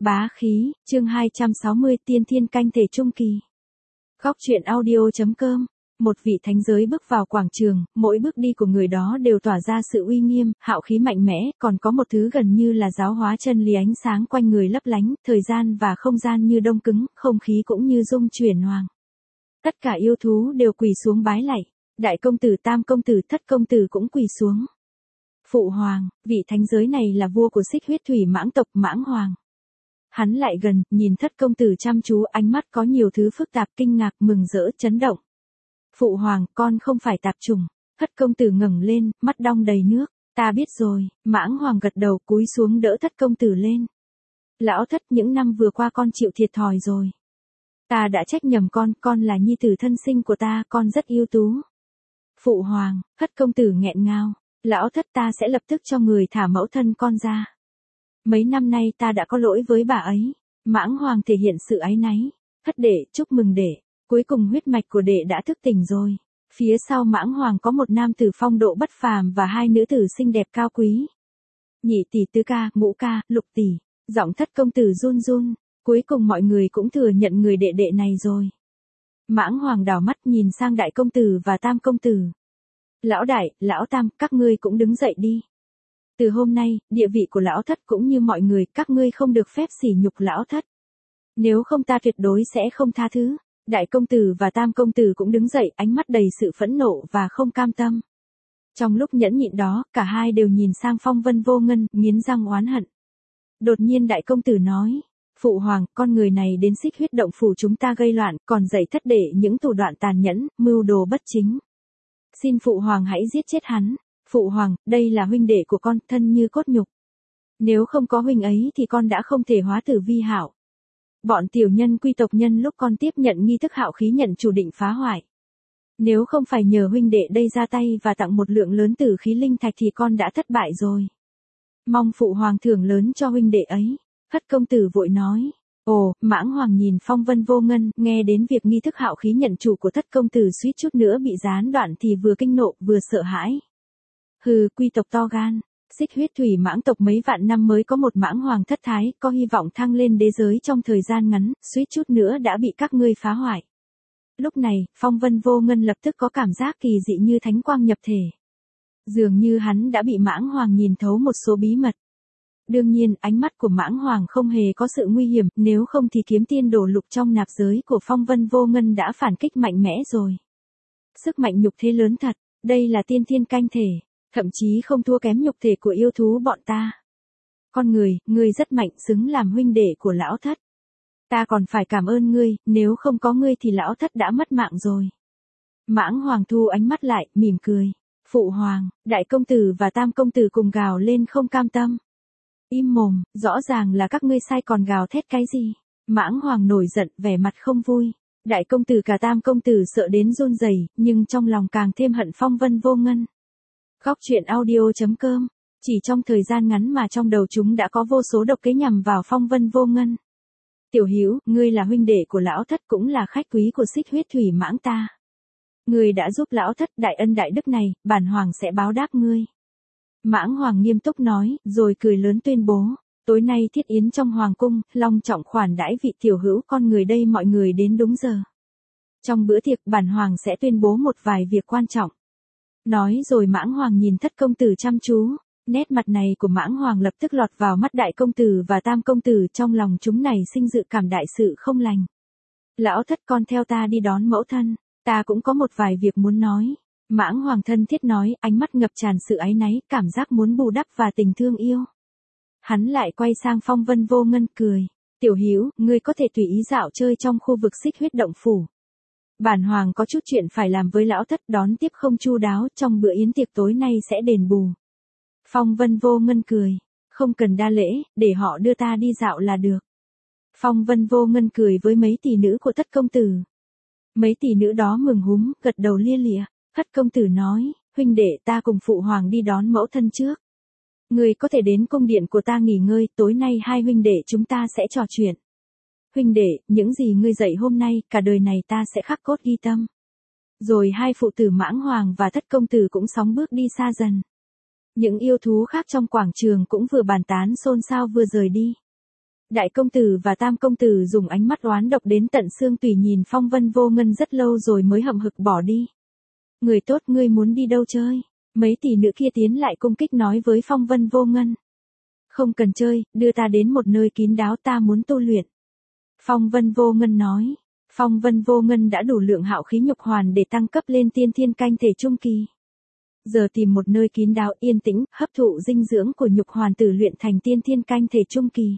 Bá khí, chương 260 tiên thiên canh thể trung kỳ. Góc truyện audio.com. Một vị thánh giới bước vào quảng trường, mỗi bước đi của người đó đều tỏa ra sự uy nghiêm, hạo khí mạnh mẽ, còn có một thứ gần như là giáo hóa chân lý ánh sáng quanh người lấp lánh, thời gian và không gian như đông cứng, không khí cũng như rung chuyển hoàng. Tất cả yêu thú đều quỳ xuống bái lạy, đại công tử, tam công tử, thất công tử cũng quỳ xuống. Phụ hoàng, vị thánh giới này là vua của xích huyết thủy mãng tộc Mãng Hoàng. Hắn lại gần, nhìn thất công tử chăm chú, ánh mắt có nhiều thứ phức tạp, kinh ngạc, mừng rỡ, chấn động. Phụ hoàng, con không phải tạp chủng. Thất công tử ngẩng lên, mắt đong đầy nước. Ta biết rồi. Mãng Hoàng gật đầu, cúi xuống đỡ thất công tử lên. Lão thất, những năm vừa qua con chịu thiệt thòi rồi. Ta đã trách nhầm con là nhi tử thân sinh của ta, con rất ưu tú. Phụ hoàng, thất công tử nghẹn ngào. Lão thất, ta sẽ lập tức cho người thả mẫu thân con ra. Mấy năm nay ta đã có lỗi với bà ấy. Mãng Hoàng thể hiện sự áy náy. Thất đệ, chúc mừng đệ. Cuối cùng huyết mạch của đệ đã thức tỉnh rồi. Phía sau Mãng Hoàng có một nam tử phong độ bất phàm và hai nữ tử xinh đẹp cao quý. Nhị tỷ, tứ ca, ngũ ca, lục tỷ. Giọng thất công tử run run. Cuối cùng mọi người cũng thừa nhận người đệ đệ này rồi. Mãng Hoàng đảo mắt nhìn sang đại công tử và tam công tử. Lão đại, lão tam, các ngươi cũng đứng dậy đi. Từ hôm nay, địa vị của lão thất cũng như mọi người, các ngươi không được phép sỉ nhục lão thất. Nếu không ta tuyệt đối sẽ không tha thứ. Đại công tử và tam công tử cũng đứng dậy, ánh mắt đầy sự phẫn nộ và không cam tâm. Trong lúc nhẫn nhịn đó, cả hai đều nhìn sang Phong Vân Vô Ngân, nghiến răng oán hận. Đột nhiên đại công tử nói, phụ hoàng, con người này đến xích huyết động phủ chúng ta gây loạn, còn dạy thất đệ những thủ đoạn tàn nhẫn, mưu đồ bất chính. Xin phụ hoàng hãy giết chết hắn. Phụ hoàng, đây là huynh đệ của con, thân như cốt nhục. Nếu không có huynh ấy thì con đã không thể hóa tử vi hạo. Bọn tiểu nhân quy tộc nhân lúc con tiếp nhận nghi thức hạo khí nhận chủ định phá hoại. Nếu không phải nhờ huynh đệ đây ra tay và tặng một lượng lớn tử khí linh thạch thì con đã thất bại rồi. Mong phụ hoàng thưởng lớn cho huynh đệ ấy. Thất công tử vội nói. Ồ, Mãng Hoàng nhìn Phong Vân Vô Ngân, nghe đến việc nghi thức hạo khí nhận chủ của thất công tử suýt chút nữa bị gián đoạn thì vừa kinh nộ vừa sợ hãi. Hừ, quy tộc to gan. Xích huyết thủy mãng tộc mấy vạn năm mới có một Mãng Hoàng thất thái, có hy vọng thăng lên đế giới trong thời gian ngắn, suýt chút nữa đã bị các ngươi phá hoại. Lúc này, Phong Vân Vô Ngân lập tức có cảm giác kỳ dị như thánh quang nhập thể. Dường như hắn đã bị Mãng Hoàng nhìn thấu một số bí mật. Đương nhiên, ánh mắt của Mãng Hoàng không hề có sự nguy hiểm, nếu không thì kiếm tiên đổ lục trong nạp giới của Phong Vân Vô Ngân đã phản kích mạnh mẽ rồi. Sức mạnh nhục thế lớn thật, đây là tiên thiên canh thể. Thậm chí không thua kém nhục thể của yêu thú bọn ta. Con người, ngươi rất mạnh, xứng làm huynh đệ của lão thất. Ta còn phải cảm ơn ngươi, nếu không có ngươi thì lão thất đã mất mạng rồi. Mãng Hoàng thu ánh mắt lại, mỉm cười. Phụ hoàng, đại công tử và tam công tử cùng gào lên không cam tâm. Im mồm, rõ ràng là các ngươi sai còn gào thét cái gì. Mãng Hoàng nổi giận, vẻ mặt không vui. Đại công tử cả tam công tử sợ đến run rẩy, nhưng trong lòng càng thêm hận Phong Vân Vô Ngân. Góc truyện audio.com. Chỉ trong thời gian ngắn mà trong đầu chúng đã có vô số độc kế nhằm vào Phong Vân Vô Ngân. Tiểu Hữu, ngươi là huynh đệ của lão thất cũng là khách quý của xích huyết thủy mãng ta. Ngươi đã giúp lão thất đại ân đại đức này, bản hoàng sẽ báo đáp ngươi. Mãng Hoàng nghiêm túc nói, rồi cười lớn tuyên bố. Tối nay thiết yến trong hoàng cung, long trọng khoản đãi vị tiểu hữu con người đây mọi người đến đúng giờ. Trong bữa tiệc bản hoàng sẽ tuyên bố một vài việc quan trọng. Nói rồi Mãng Hoàng nhìn thất công tử chăm chú, nét mặt này của Mãng Hoàng lập tức lọt vào mắt đại công tử và tam công tử, trong lòng chúng này sinh dự cảm đại sự không lành. Lão thất, con theo ta đi đón mẫu thân, ta cũng có một vài việc muốn nói. Mãng Hoàng thân thiết nói, ánh mắt ngập tràn sự áy náy, cảm giác muốn bù đắp và tình thương yêu. Hắn lại quay sang Phong Vân Vô Ngân cười. Tiểu Hữu, ngươi có thể tùy ý dạo chơi trong khu vực xích huyết động phủ. Bản hoàng có chút chuyện phải làm với lão thất, đón tiếp không chu đáo, trong bữa yến tiệc tối nay sẽ đền bù. Phong Vân Vô Ngân cười. Không cần đa lễ, để họ đưa ta đi dạo là được. Phong Vân Vô Ngân cười với mấy tỷ nữ của thất công tử. Mấy tỷ nữ đó mừng húm, gật đầu lia lịa. Thất công tử nói, huynh đệ ta cùng phụ hoàng đi đón mẫu thân trước. Người có thể đến cung điện của ta nghỉ ngơi, tối nay hai huynh đệ chúng ta sẽ trò chuyện. Huynh đệ, những gì ngươi dạy hôm nay, cả đời này ta sẽ khắc cốt ghi tâm. Rồi hai phụ tử Mãng Hoàng và thất công tử cũng sóng bước đi xa dần. Những yêu thú khác trong quảng trường cũng vừa bàn tán xôn xao vừa rời đi. Đại công tử và tam công tử dùng ánh mắt oán độc đến tận xương tủy nhìn Phong Vân Vô Ngân rất lâu rồi mới hậm hực bỏ đi. Người tốt, ngươi muốn đi đâu chơi? Mấy tỷ nữ kia tiến lại cung kích nói với Phong Vân Vô Ngân. Không cần chơi, đưa ta đến một nơi kín đáo, ta muốn tu luyện. Phong Vân Vô Ngân nói. Phong Vân Vô Ngân đã đủ lượng hạo khí nhục hoàn để tăng cấp lên tiên thiên canh thể trung kỳ. Giờ tìm một nơi kín đáo yên tĩnh, hấp thụ dinh dưỡng của nhục hoàn tử luyện thành tiên thiên canh thể trung kỳ.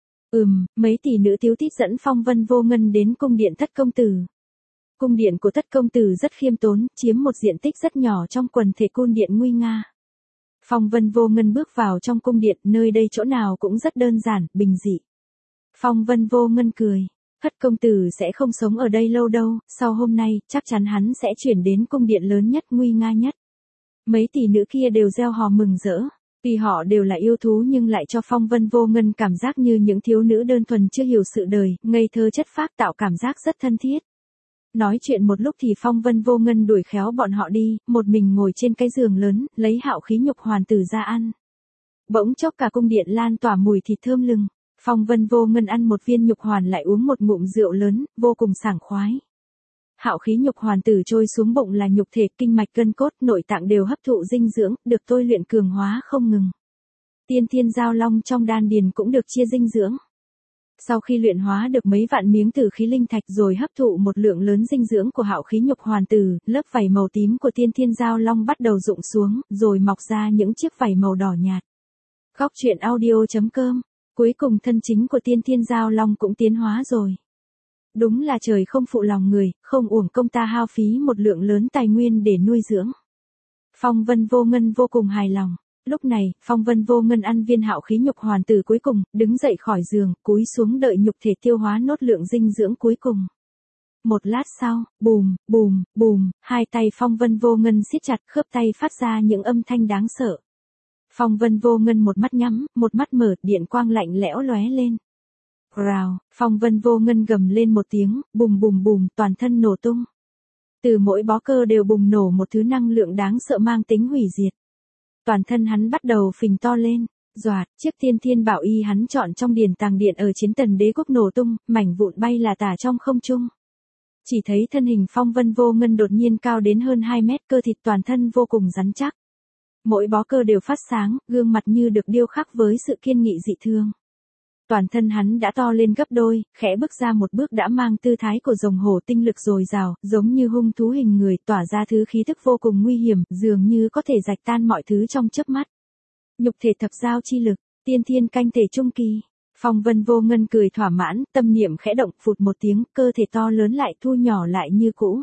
Mấy tỷ nữ thiếu tít dẫn Phong Vân Vô Ngân đến cung điện Thất công tử. Cung điện của Thất công tử rất khiêm tốn, chiếm một diện tích rất nhỏ trong quần thể cung điện nguy nga. Phong Vân Vô Ngân bước vào trong cung điện, nơi đây chỗ nào cũng rất đơn giản, bình dị. Phong Vân Vô Ngân cười. Thất công tử sẽ không sống ở đây lâu đâu, sau hôm nay, chắc chắn hắn sẽ chuyển đến cung điện lớn nhất nguy nga nhất. Mấy tỷ nữ kia đều reo hò mừng rỡ. Tuy họ đều là yêu thú nhưng lại cho Phong Vân Vô Ngân cảm giác như những thiếu nữ đơn thuần chưa hiểu sự đời, ngây thơ chất phác tạo cảm giác rất thân thiết. Nói chuyện một lúc thì Phong Vân Vô Ngân đuổi khéo bọn họ đi, một mình ngồi trên cái giường lớn, lấy hạo khí nhục hoàn tử ra ăn. Bỗng chốc cả cung điện lan tỏa mùi thịt thơm lừng. Phong Vân Vô Ngân ăn một viên nhục hoàn lại uống một ngụm rượu lớn, vô cùng sảng khoái. Hạo khí nhục hoàn tử trôi xuống bụng là nhục thể, kinh mạch gân cốt, nội tạng đều hấp thụ dinh dưỡng, được tôi luyện cường hóa không ngừng. Tiên thiên giao long trong đan điền cũng được chia dinh dưỡng. Sau khi luyện hóa được mấy vạn miếng tử khí linh thạch rồi hấp thụ một lượng lớn dinh dưỡng của hạo khí nhục hoàn tử, lớp vảy màu tím của tiên thiên giao long bắt đầu rụng xuống, rồi mọc ra những chiếc vảy màu đỏ nhạt. Góc truyện audio.com. Cuối cùng thân chính của tiên thiên giao long cũng tiến hóa rồi. Đúng là trời không phụ lòng người, không uổng công ta hao phí một lượng lớn tài nguyên để nuôi dưỡng. Phong Vân Vô Ngân vô cùng hài lòng. Lúc này, Phong Vân Vô Ngân ăn viên hạo khí nhục hoàn tử cuối cùng, đứng dậy khỏi giường, cúi xuống đợi nhục thể tiêu hóa nốt lượng dinh dưỡng cuối cùng. Một lát sau, bùm, bùm, bùm, hai tay Phong Vân Vô Ngân siết chặt, khớp tay phát ra những âm thanh đáng sợ. Phong Vân Vô Ngân một mắt nhắm, một mắt mở, điện quang lạnh lẽo lóe lên. Rào, Phong Vân Vô Ngân gầm lên một tiếng, bùm bùm bùm, toàn thân nổ tung. Từ mỗi bó cơ đều bùng nổ một thứ năng lượng đáng sợ mang tính hủy diệt. Toàn thân hắn bắt đầu phình to lên, doạt, chiếc tiên thiên bảo y hắn chọn trong điền tàng điện ở Chiến Tần Đế quốc nổ tung, mảnh vụn bay là tả trong không trung. Chỉ thấy thân hình Phong Vân Vô Ngân đột nhiên cao đến hơn 2 mét, cơ thịt toàn thân vô cùng rắn chắc. Mỗi bó cơ đều phát sáng, gương mặt như được điêu khắc với sự kiên nghị dị thường. Toàn thân hắn đã to lên gấp đôi, khẽ bước ra một bước đã mang tư thái của rồng hổ tinh lực dồi dào, giống như hung thú hình người, tỏa ra thứ khí tức vô cùng nguy hiểm, dường như có thể rạch tan mọi thứ trong chớp mắt. Nhục thể thập giao chi lực, tiên thiên canh thể trung kỳ. Phong Vân Vô Ngân cười thỏa mãn, tâm niệm khẽ động, phụt một tiếng, cơ thể to lớn lại thu nhỏ lại như cũ.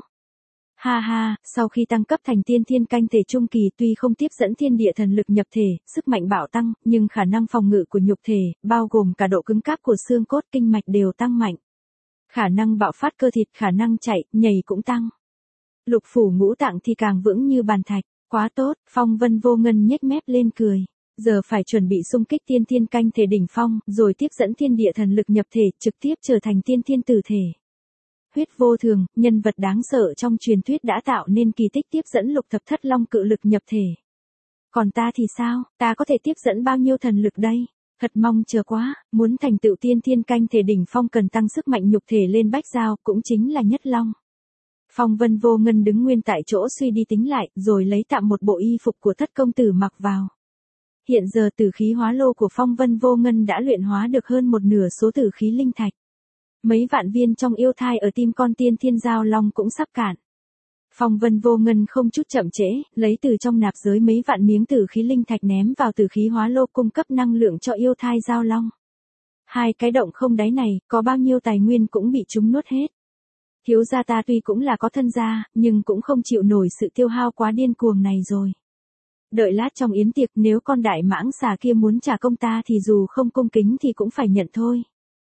Ha ha, sau khi tăng cấp thành tiên thiên canh thể trung kỳ tuy không tiếp dẫn thiên địa thần lực nhập thể, sức mạnh bạo tăng, nhưng khả năng phòng ngự của nhục thể, bao gồm cả độ cứng cáp của xương cốt kinh mạch đều tăng mạnh. Khả năng bạo phát cơ thịt, khả năng chạy, nhảy cũng tăng. Lục phủ ngũ tạng thì càng vững như bàn thạch, quá tốt, Phong Vân Vô Ngân nhếch mép lên cười. Giờ phải chuẩn bị xung kích tiên thiên canh thể đỉnh phong, rồi tiếp dẫn thiên địa thần lực nhập thể, trực tiếp trở thành tiên thiên tử thể. Huyết Vô Thường, nhân vật đáng sợ trong truyền thuyết đã tạo nên kỳ tích tiếp dẫn lục thập thất long cự lực nhập thể. Còn ta thì sao, ta có thể tiếp dẫn bao nhiêu thần lực đây? Thật mong chờ quá, muốn thành tựu tiên thiên canh thể đỉnh phong cần tăng sức mạnh nhục thể lên bách giao, cũng chính là nhất long. Phong Vân Vô Ngân đứng nguyên tại chỗ suy đi tính lại, rồi lấy tạm một bộ y phục của Thất công tử mặc vào. Hiện giờ tử khí hóa lô của Phong Vân Vô Ngân đã luyện hóa được hơn một nửa số tử khí linh thạch. Mấy vạn viên trong yêu thai ở tim con tiên thiên giao long cũng sắp cạn. Phong Vân Vô Ngân không chút chậm trễ, lấy từ trong nạp giới mấy vạn miếng tử khí linh thạch ném vào tử khí hóa lô cung cấp năng lượng cho yêu thai giao long. Hai cái động không đáy này, có bao nhiêu tài nguyên cũng bị chúng nuốt hết. Thiếu gia ta tuy cũng là có thân gia, nhưng cũng không chịu nổi sự tiêu hao quá điên cuồng này rồi. Đợi lát trong yến tiệc nếu con đại mãng xà kia muốn trả công ta thì dù không cung kính thì cũng phải nhận thôi.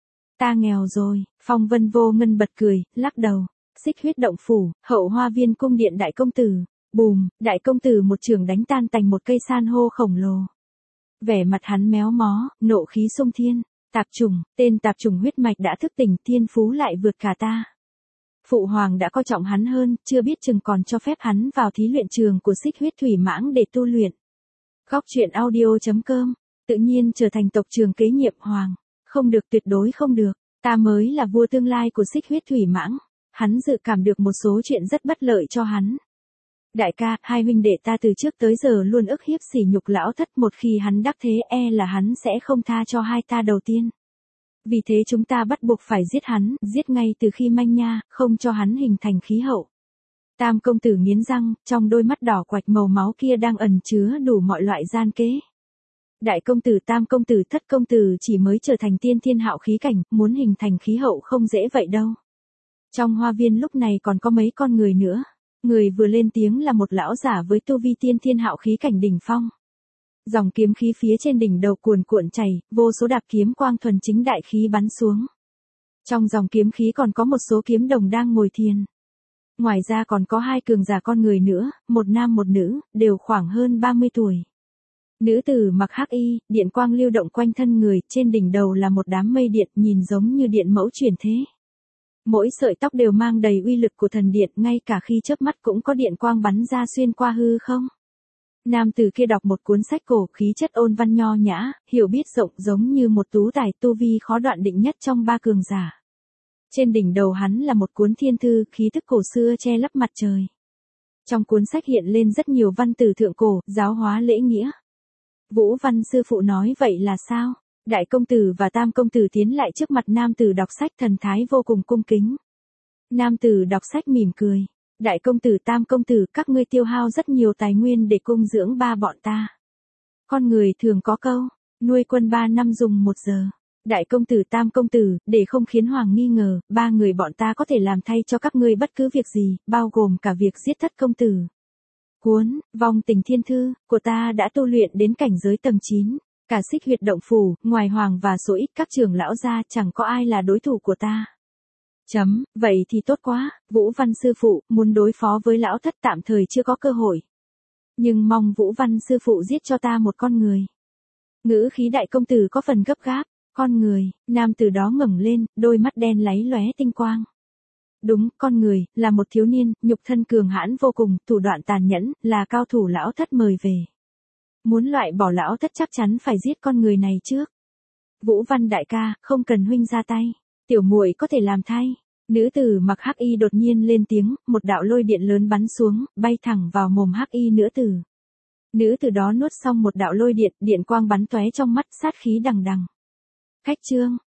Ta nghèo rồi, Phong Vân Vô Ngân bật cười, lắc đầu. Xích huyết động phủ, hậu hoa viên cung điện đại công tử. Bùm, đại công tử một trường đánh tan tành một cây san hô khổng lồ. Vẻ mặt hắn méo mó, nộ khí xung thiên. Tạp trùng, tên tạp trùng huyết mạch đã thức tỉnh, thiên phú lại vượt cả ta. Phụ hoàng đã coi trọng hắn hơn, chưa biết chừng còn cho phép hắn vào thí luyện trường của xích huyết thủy mãng để tu luyện. Góc truyện audio.com, tự nhiên trở thành tộc trưởng kế nhiệm hoàng. Không được, tuyệt đối không được. Ta mới là vua tương lai của xích huyết thủy mãng. Hắn dự cảm được một số chuyện rất bất lợi cho hắn. Đại ca, hai huynh đệ ta từ trước tới giờ luôn ức hiếp sỉ nhục lão thất, một khi hắn đắc thế là hắn sẽ không tha cho hai ta đầu tiên. Vì thế chúng ta bắt buộc phải giết hắn, giết ngay từ khi manh nha, không cho hắn hình thành khí hậu. Tam công tử nghiến răng, trong đôi mắt đỏ quạch màu máu kia đang ẩn chứa đủ mọi loại gian kế. Đại công tử, tam công tử, thất công tử chỉ mới trở thành tiên thiên hạo khí cảnh, muốn hình thành khí hậu không dễ vậy đâu. Trong hoa viên lúc này còn có mấy con người nữa. Người vừa lên tiếng là một lão giả với tu vi tiên thiên hạo khí cảnh đỉnh phong. Dòng kiếm khí phía trên đỉnh đầu cuồn cuộn chảy, vô số đạp kiếm quang thuần chính đại khí bắn xuống. Trong dòng kiếm khí còn có một số kiếm đồng đang ngồi thiền. Ngoài ra còn có hai cường giả con người nữa, một nam một nữ, đều khoảng hơn 30 tuổi. Nữ tử mặc hắc y, điện quang lưu động quanh thân người, trên đỉnh đầu là một đám mây điện nhìn giống như điện mẫu chuyển thế. Mỗi sợi tóc đều mang đầy uy lực của thần điện, ngay cả khi chớp mắt cũng có điện quang bắn ra xuyên qua hư không. Nam tử kia đọc một cuốn sách cổ, khí chất ôn văn nho nhã, hiểu biết rộng, giống như một tú tài, tu vi khó đoạn định nhất trong ba cường giả. Trên đỉnh đầu hắn là một cuốn thiên thư, khí tức cổ xưa che lấp mặt trời. Trong cuốn sách hiện lên rất nhiều văn từ thượng cổ, giáo hóa lễ nghĩa. Vũ Văn sư phụ nói vậy là sao? Đại công tử và tam công tử tiến lại trước mặt nam tử đọc sách, thần thái vô cùng cung kính. Nam tử đọc sách mỉm cười. Đại công tử, tam công tử, các ngươi tiêu hao rất nhiều tài nguyên để cung dưỡng ba bọn ta. Con người thường có câu, nuôi quân 3 năm dùng 1 giờ. Đại công tử, tam công tử, để không khiến hoàng nghi ngờ, ba người bọn ta có thể làm thay cho các ngươi bất cứ việc gì, bao gồm cả việc giết thất công tử. Cuốn Vong Tình Thiên Thư của ta đã tu luyện đến cảnh giới tầng 9, cả xích huyệt động phủ, ngoài hoàng và số ít các trưởng lão gia chẳng có ai là đối thủ của ta. Vậy thì tốt quá, Vũ Văn sư phụ, muốn đối phó với lão thất tạm thời chưa có cơ hội. Nhưng mong Vũ Văn sư phụ giết cho ta một con người. Ngữ khí đại công tử có phần gấp gáp. Con người, nam tử đó ngẩng lên, đôi mắt đen láy lóe tinh quang. Đúng, con người, là một thiếu niên, nhục thân cường hãn vô cùng, thủ đoạn tàn nhẫn, là cao thủ lão thất mời về. Muốn loại bỏ lão thất chắc chắn phải giết con người này trước. Vũ Văn đại ca, không cần huynh ra tay, tiểu muội có thể làm thay. Nữ tử mặc hắc y đột nhiên lên tiếng, một đạo lôi điện lớn bắn xuống, bay thẳng vào mồm hắc y nữ tử. Nữ tử đó nuốt xong một đạo lôi điện, điện quang bắn tóe trong mắt, sát khí đằng đằng. Khách chương